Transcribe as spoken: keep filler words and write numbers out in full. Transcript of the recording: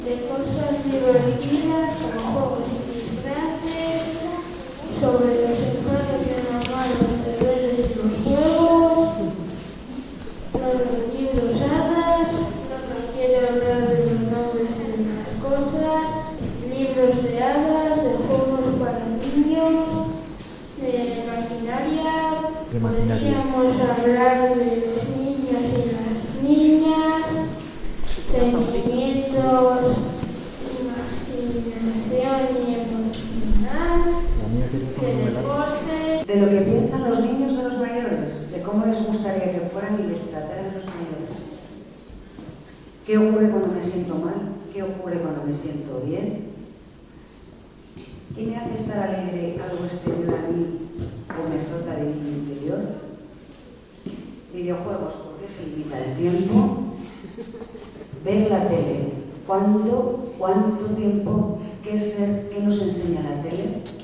de cosas divertidas como juegos y disfraces, sobre los enfados y normales, los deberes y los juegos, los libros hadas, no nos quiere hablar de los nombres de las cosas, libros de hadas, de juegos para niños, de maquinaria. Podríamos hablar de los niños y las niñas, sentimientos, imaginación y emocional, de deporte. De lo que piensan los niños de los mayores, de cómo les gustaría que fueran y les trataran los mayores. ¿Qué ocurre cuando me siento mal? ¿Qué ocurre cuando me siento bien? ¿Qué me hace estar alegre algo exterior a mí o me frota de mi interior? Videojuegos, porque se limita el tiempo. Ver la tele. ¿Cuándo? ¿Cuánto tiempo? ¿Qué, ser, qué nos enseña la tele?